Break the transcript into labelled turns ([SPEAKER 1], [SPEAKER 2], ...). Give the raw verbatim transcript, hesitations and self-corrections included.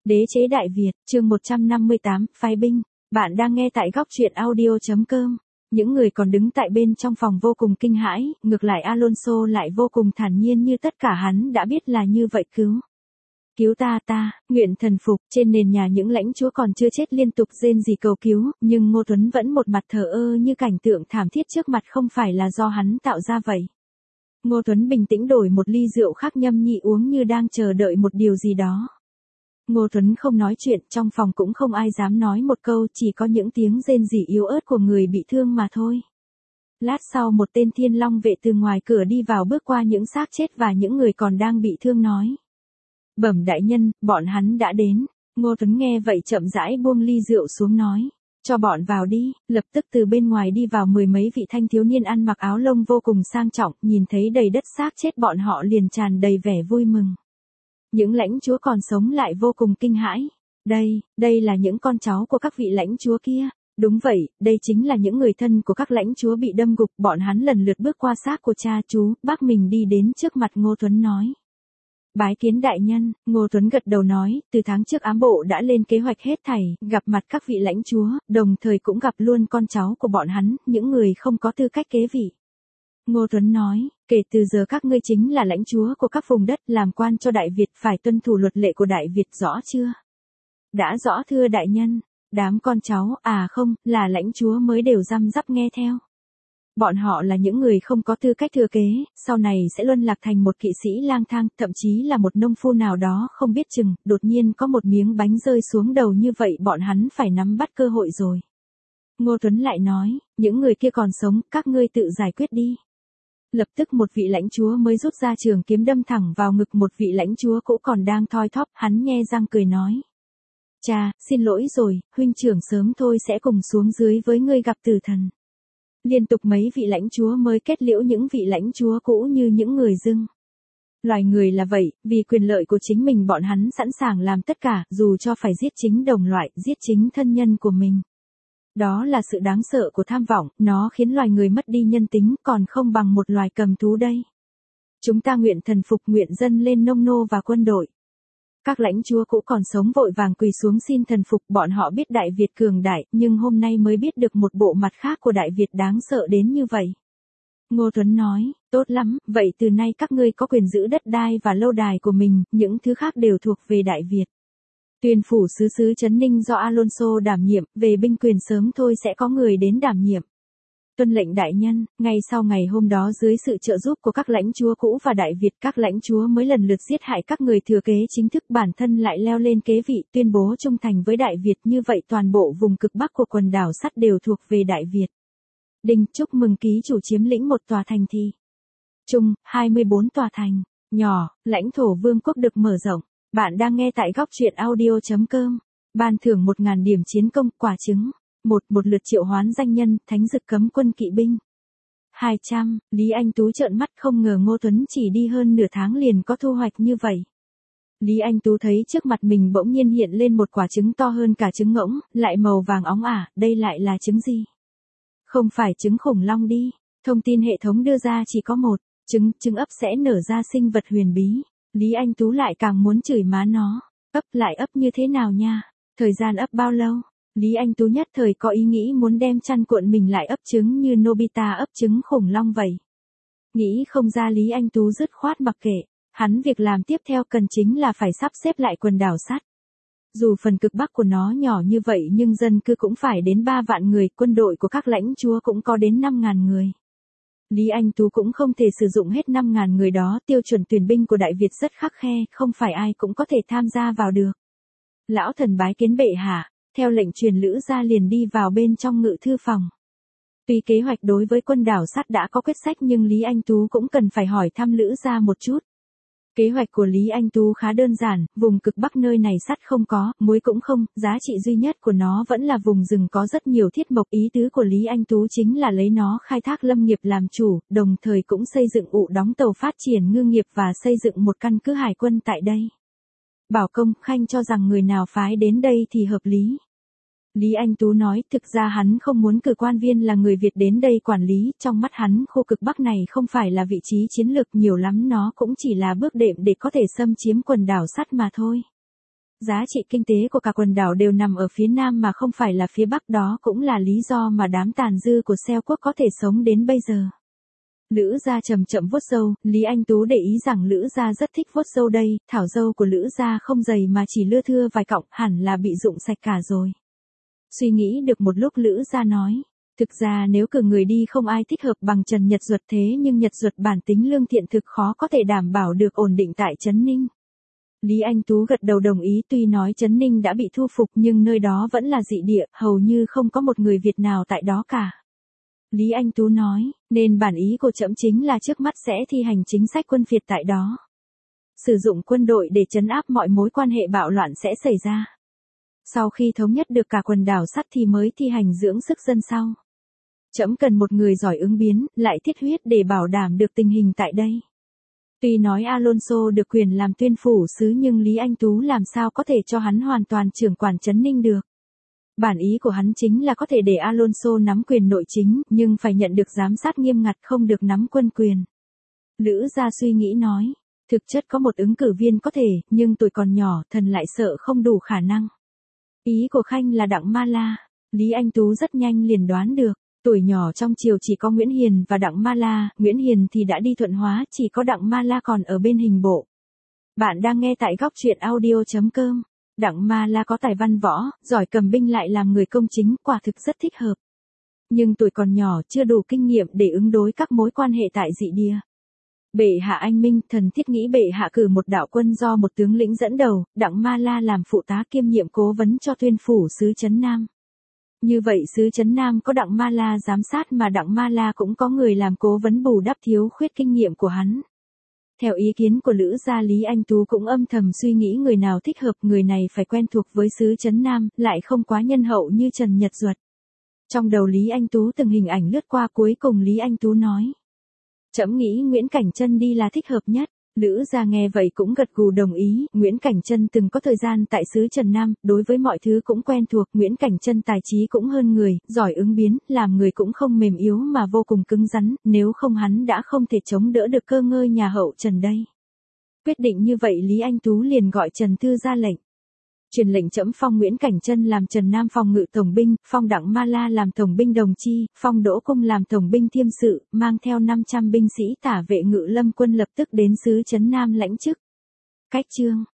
[SPEAKER 1] Đế chế Đại Việt, chương một trăm năm mươi tám, phái binh. Bạn đang nghe tại góc truyện audio chấm com. Những người còn đứng tại bên trong phòng vô cùng kinh hãi, ngược lại Alonso lại vô cùng thản nhiên như tất cả hắn đã biết là như vậy. Cứu. Cứu ta ta, nguyện thần phục. Trên nền nhà những lãnh chúa còn chưa chết liên tục rên rỉ cầu cứu, nhưng Ngô Tuấn vẫn một mặt thờ ơ như cảnh tượng thảm thiết trước mặt không phải là do hắn tạo ra vậy. Ngô Tuấn bình tĩnh đổi một ly rượu khác nhâm nhi uống như đang chờ đợi một điều gì đó. Ngô Tuấn không nói chuyện, trong phòng cũng không ai dám nói một câu, chỉ có những tiếng rên rỉ yếu ớt của người bị thương mà thôi. Lát sau một tên Thiên Long vệ từ ngoài cửa đi vào bước qua những xác chết và những người còn đang bị thương nói. Bẩm đại nhân, bọn hắn đã đến. Ngô Tuấn nghe vậy chậm rãi buông ly rượu xuống nói. Cho bọn vào đi, lập tức từ bên ngoài đi vào mười mấy vị thanh thiếu niên ăn mặc áo lông vô cùng sang trọng, nhìn thấy đầy đất xác chết bọn họ liền tràn đầy vẻ vui mừng. Những lãnh chúa còn sống lại vô cùng kinh hãi. Đây, đây là những con cháu của các vị lãnh chúa kia. Đúng vậy, đây chính là những người thân của các lãnh chúa bị đâm gục. Bọn hắn lần lượt bước qua xác của cha chú, bác mình đi đến trước mặt Ngô Tuấn nói. Bái kiến đại nhân. Ngô Tuấn gật đầu nói, từ tháng trước ám bộ đã lên kế hoạch hết thảy, gặp mặt các vị lãnh chúa, đồng thời cũng gặp luôn con cháu của bọn hắn, những người không có tư cách kế vị. Ngô Tuấn nói, kể từ giờ các ngươi chính là lãnh chúa của các vùng đất, làm quan cho Đại Việt phải tuân thủ luật lệ của Đại Việt, rõ chưa? Đã rõ thưa đại nhân. Đám con cháu, à không, là lãnh chúa mới đều răm rắp nghe theo. Bọn họ là những người không có tư cách thừa kế, sau này sẽ luân lạc thành một kỵ sĩ lang thang, thậm chí là một nông phu nào đó không biết chừng, đột nhiên có một miếng bánh rơi xuống đầu như vậy bọn hắn phải nắm bắt cơ hội rồi. Ngô Tuấn lại nói, những người kia còn sống, các ngươi tự giải quyết đi. Lập tức một vị lãnh chúa mới rút ra trường kiếm đâm thẳng vào ngực một vị lãnh chúa cũ còn đang thoi thóp, hắn nhe răng cười nói. Cha, xin lỗi rồi, huynh trưởng sớm thôi sẽ cùng xuống dưới với ngươi gặp tử thần. Liên tục mấy vị lãnh chúa mới kết liễu những vị lãnh chúa cũ như những người dưng. Loài người là vậy, vì quyền lợi của chính mình bọn hắn sẵn sàng làm tất cả, dù cho phải giết chính đồng loại, giết chính thân nhân của mình. Đó là sự đáng sợ của tham vọng, nó khiến loài người mất đi nhân tính, còn không bằng một loài cầm thú đây. Chúng ta nguyện thần phục, nguyện dâng lên nông nô và quân đội. Các lãnh chúa cũ còn sống vội vàng quỳ xuống xin thần phục, bọn họ biết Đại Việt cường đại, nhưng hôm nay mới biết được một bộ mặt khác của Đại Việt đáng sợ đến như vậy. Ngô Tuấn nói, tốt lắm, vậy từ nay các ngươi có quyền giữ đất đai và lâu đài của mình, những thứ khác đều thuộc về Đại Việt. Tuyên phủ sứ sứ Trấn Ninh do Alonso đảm nhiệm, về binh quyền sớm thôi sẽ có người đến đảm nhiệm. Tuân lệnh đại nhân. Ngay sau ngày hôm đó dưới sự trợ giúp của các lãnh chúa cũ và Đại Việt, các lãnh chúa mới lần lượt giết hại các người thừa kế chính thức, bản thân lại leo lên kế vị, tuyên bố trung thành với Đại Việt, như vậy toàn bộ vùng cực Bắc của quần đảo sắt đều thuộc về Đại Việt. Đinh, chúc mừng ký chủ chiếm lĩnh một tòa thành thị. Trung, hai mươi bốn tòa thành. Nhỏ, lãnh thổ vương quốc được mở rộng. Bạn đang nghe tại góc truyện audio chấm com. Ban thưởng một nghìn điểm chiến công, quả trứng. một. Một lượt triệu hoán danh nhân, thánh dực cấm quân kỵ binh. hai trăm. Lý Anh Tú trợn mắt không ngờ Ngô Tuấn chỉ đi hơn nửa tháng liền có thu hoạch như vậy. Lý Anh Tú thấy trước mặt mình bỗng nhiên hiện lên một quả trứng to hơn cả trứng ngỗng, lại màu vàng óng ả, đây lại là trứng gì? Không phải trứng khủng long đi. Thông tin hệ thống đưa ra chỉ có một, trứng, trứng ấp sẽ nở ra sinh vật huyền bí. Lý Anh Tú lại càng muốn chửi má nó. Ấp lại ấp như thế nào nha? Thời gian ấp bao lâu? Lý Anh Tú nhất thời có ý nghĩ muốn đem chăn cuộn mình lại ấp trứng như Nobita ấp trứng khủng long vậy. Nghĩ không ra Lý Anh Tú dứt khoát mặc kệ. Hắn việc làm tiếp theo cần chính là phải sắp xếp lại quần đảo sắt. Dù phần cực Bắc của nó nhỏ như vậy nhưng dân cư cũng phải đến ba vạn người, quân đội của các lãnh chúa cũng có đến năm ngàn người. Lý Anh Tú cũng không thể sử dụng hết năm ngàn người đó, tiêu chuẩn tuyển binh của Đại Việt rất khắt khe, không phải ai cũng có thể tham gia vào được. Lão thần bái kiến bệ hạ, theo lệnh truyền Lữ Gia liền đi vào bên trong ngự thư phòng. Tuy kế hoạch đối với quân đảo sắt đã có quyết sách nhưng Lý Anh Tú cũng cần phải hỏi thăm Lữ Gia một chút. Kế hoạch của Lý Anh Tú khá đơn giản, vùng cực Bắc nơi này sắt không có, muối cũng không, giá trị duy nhất của nó vẫn là vùng rừng có rất nhiều thiết mộc. Ý tứ của Lý Anh Tú chính là lấy nó khai thác lâm nghiệp làm chủ, đồng thời cũng xây dựng ụ đóng tàu phát triển ngư nghiệp và xây dựng một căn cứ hải quân tại đây. Bảo Công Khanh cho rằng người nào phái đến đây thì hợp lý. Lý Anh Tú nói, thực ra hắn không muốn cử quan viên là người Việt đến đây quản lý, trong mắt hắn khu cực Bắc này không phải là vị trí chiến lược, nhiều lắm nó cũng chỉ là bước đệm để có thể xâm chiếm quần đảo sắt mà thôi. Giá trị kinh tế của cả quần đảo đều nằm ở phía nam mà không phải là phía bắc, đó cũng là lý do mà đám tàn dư của Xeo quốc có thể sống đến bây giờ. Lữ gia chậm chậm vuốt râu, Lý Anh Tú để ý rằng Lữ gia rất thích vuốt râu đây, thảo râu của Lữ gia không dày mà chỉ lưa thưa vài cọng, hẳn là bị rụng sạch cả rồi. Suy nghĩ được một lúc Lữ gia nói, thực ra nếu cử người đi không ai thích hợp bằng Trần Nhật Duật, thế nhưng Nhật Duật bản tính lương thiện thực khó có thể đảm bảo được ổn định tại Trấn Ninh. Lý Anh Tú gật đầu đồng ý, tuy nói Trấn Ninh đã bị thu phục nhưng nơi đó vẫn là dị địa, hầu như không có một người Việt nào tại đó cả. Lý Anh Tú nói, nên bản ý của trẫm chính là trước mắt sẽ thi hành chính sách quân phiệt tại đó. Sử dụng quân đội để trấn áp mọi mối quan hệ bạo loạn sẽ xảy ra. Sau khi thống nhất được cả quần đảo sắt thì mới thi hành dưỡng sức dân sau. Trẫm cần một người giỏi ứng biến, lại thiết huyết để bảo đảm được tình hình tại đây. Tuy nói Alonso được quyền làm tuyên phủ sứ nhưng Lý Anh Tú làm sao có thể cho hắn hoàn toàn trưởng quản Trấn Ninh được. Bản ý của hắn chính là có thể để Alonso nắm quyền nội chính, nhưng phải nhận được giám sát nghiêm ngặt, không được nắm quân quyền. Lữ gia suy nghĩ nói, thực chất có một ứng cử viên có thể, nhưng tuổi còn nhỏ, thần lại sợ không đủ khả năng. Ý của Khanh là Đặng Ma La. Lý Anh Tú rất nhanh liền đoán được, tuổi nhỏ trong triều chỉ có Nguyễn Hiền và Đặng Ma La, Nguyễn Hiền thì đã đi Thuận Hóa, chỉ có Đặng Ma La còn ở bên hình bộ. Bạn đang nghe tại góc truyện audio chấm com. Đặng Ma La có tài văn võ, giỏi cầm binh lại làm người công chính, quả thực rất thích hợp. Nhưng tuổi còn nhỏ chưa đủ kinh nghiệm để ứng đối các mối quan hệ tại dị địa. Bệ hạ anh minh, thần thiết nghĩ bệ hạ cử một đạo quân do một tướng lĩnh dẫn đầu, Đặng Ma La làm phụ tá kiêm nhiệm cố vấn cho tuyên phủ sứ Trấn Nam. Như vậy sứ Trấn Nam có Đặng Ma La giám sát mà Đặng Ma La cũng có người làm cố vấn bù đắp thiếu khuyết kinh nghiệm của hắn. Theo ý kiến của Lữ gia, Lý Anh Tú cũng âm thầm suy nghĩ người nào thích hợp, người này phải quen thuộc với sứ Trấn Nam, lại không quá nhân hậu như Trần Nhật Duật. Trong đầu Lý Anh Tú từng hình ảnh lướt qua, cuối cùng Lý Anh Tú nói, trẫm nghĩ Nguyễn Cảnh Trân đi là thích hợp nhất. Lữ gia nghe vậy cũng gật gù đồng ý, Nguyễn Cảnh Trân từng có thời gian tại xứ Trần Nam, đối với mọi thứ cũng quen thuộc, Nguyễn Cảnh Trân tài trí cũng hơn người, giỏi ứng biến, làm người cũng không mềm yếu mà vô cùng cứng rắn, nếu không hắn đã không thể chống đỡ được cơ ngơi nhà hậu Trần đây. Quyết định như vậy Lý Anh Tú liền gọi Trần Thư ra lệnh. Truyền lệnh trẫm phong Nguyễn Cảnh Trân làm Trần Nam phòng ngự tổng binh, phong Đặng Ma La làm tổng binh đồng chi, phong Đỗ Cung làm tổng binh thiêm sự, mang theo năm trăm binh sĩ tả vệ ngự lâm quân lập tức đến xứ Trấn Nam lãnh chức. Cách chương